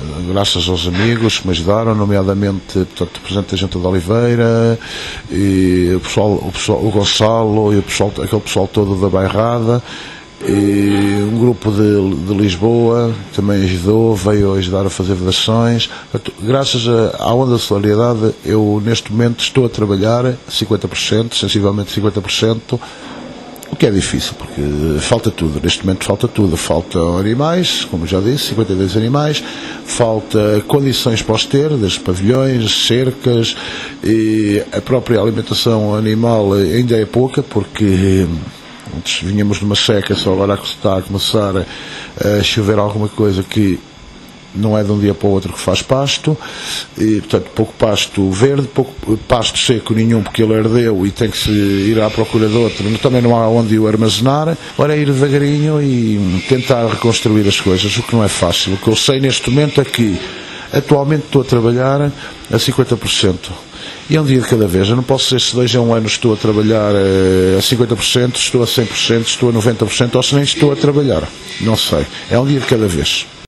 graças aos amigos que me ajudaram, nomeadamente, portanto, o Presidente da Junta de Oliveira, e o Gonçalo, e aquele pessoal todo da Bairrada, e um grupo de Lisboa também ajudou, veio ajudar a fazer vedações. Graças à Onda de Solidariedade, eu neste momento estou a trabalhar 50%, sensivelmente 50%, o que é difícil, porque falta tudo, neste momento falta tudo. Faltam animais, como já disse, 52 animais, falta condições para os ter, desde pavilhões, cercas, e a própria alimentação animal ainda é pouca, porque antes vinhamos de uma seca, só agora está a começar a chover alguma coisa que não é de um dia para o outro que faz pasto, e portanto pouco pasto verde, pouco pasto seco nenhum, porque ele ardeu e tem que se ir à procura de outro, também não há onde o armazenar. Agora é ir devagarinho e tentar reconstruir as coisas, o que não é fácil. O que eu sei neste momento é que atualmente estou a trabalhar a 50%. E é um dia de cada vez. Eu não posso dizer se 2 a 1 ano estou a trabalhar a 50%, estou a 100%, estou a 90%, ou se nem estou a trabalhar. Não sei. É um dia de cada vez.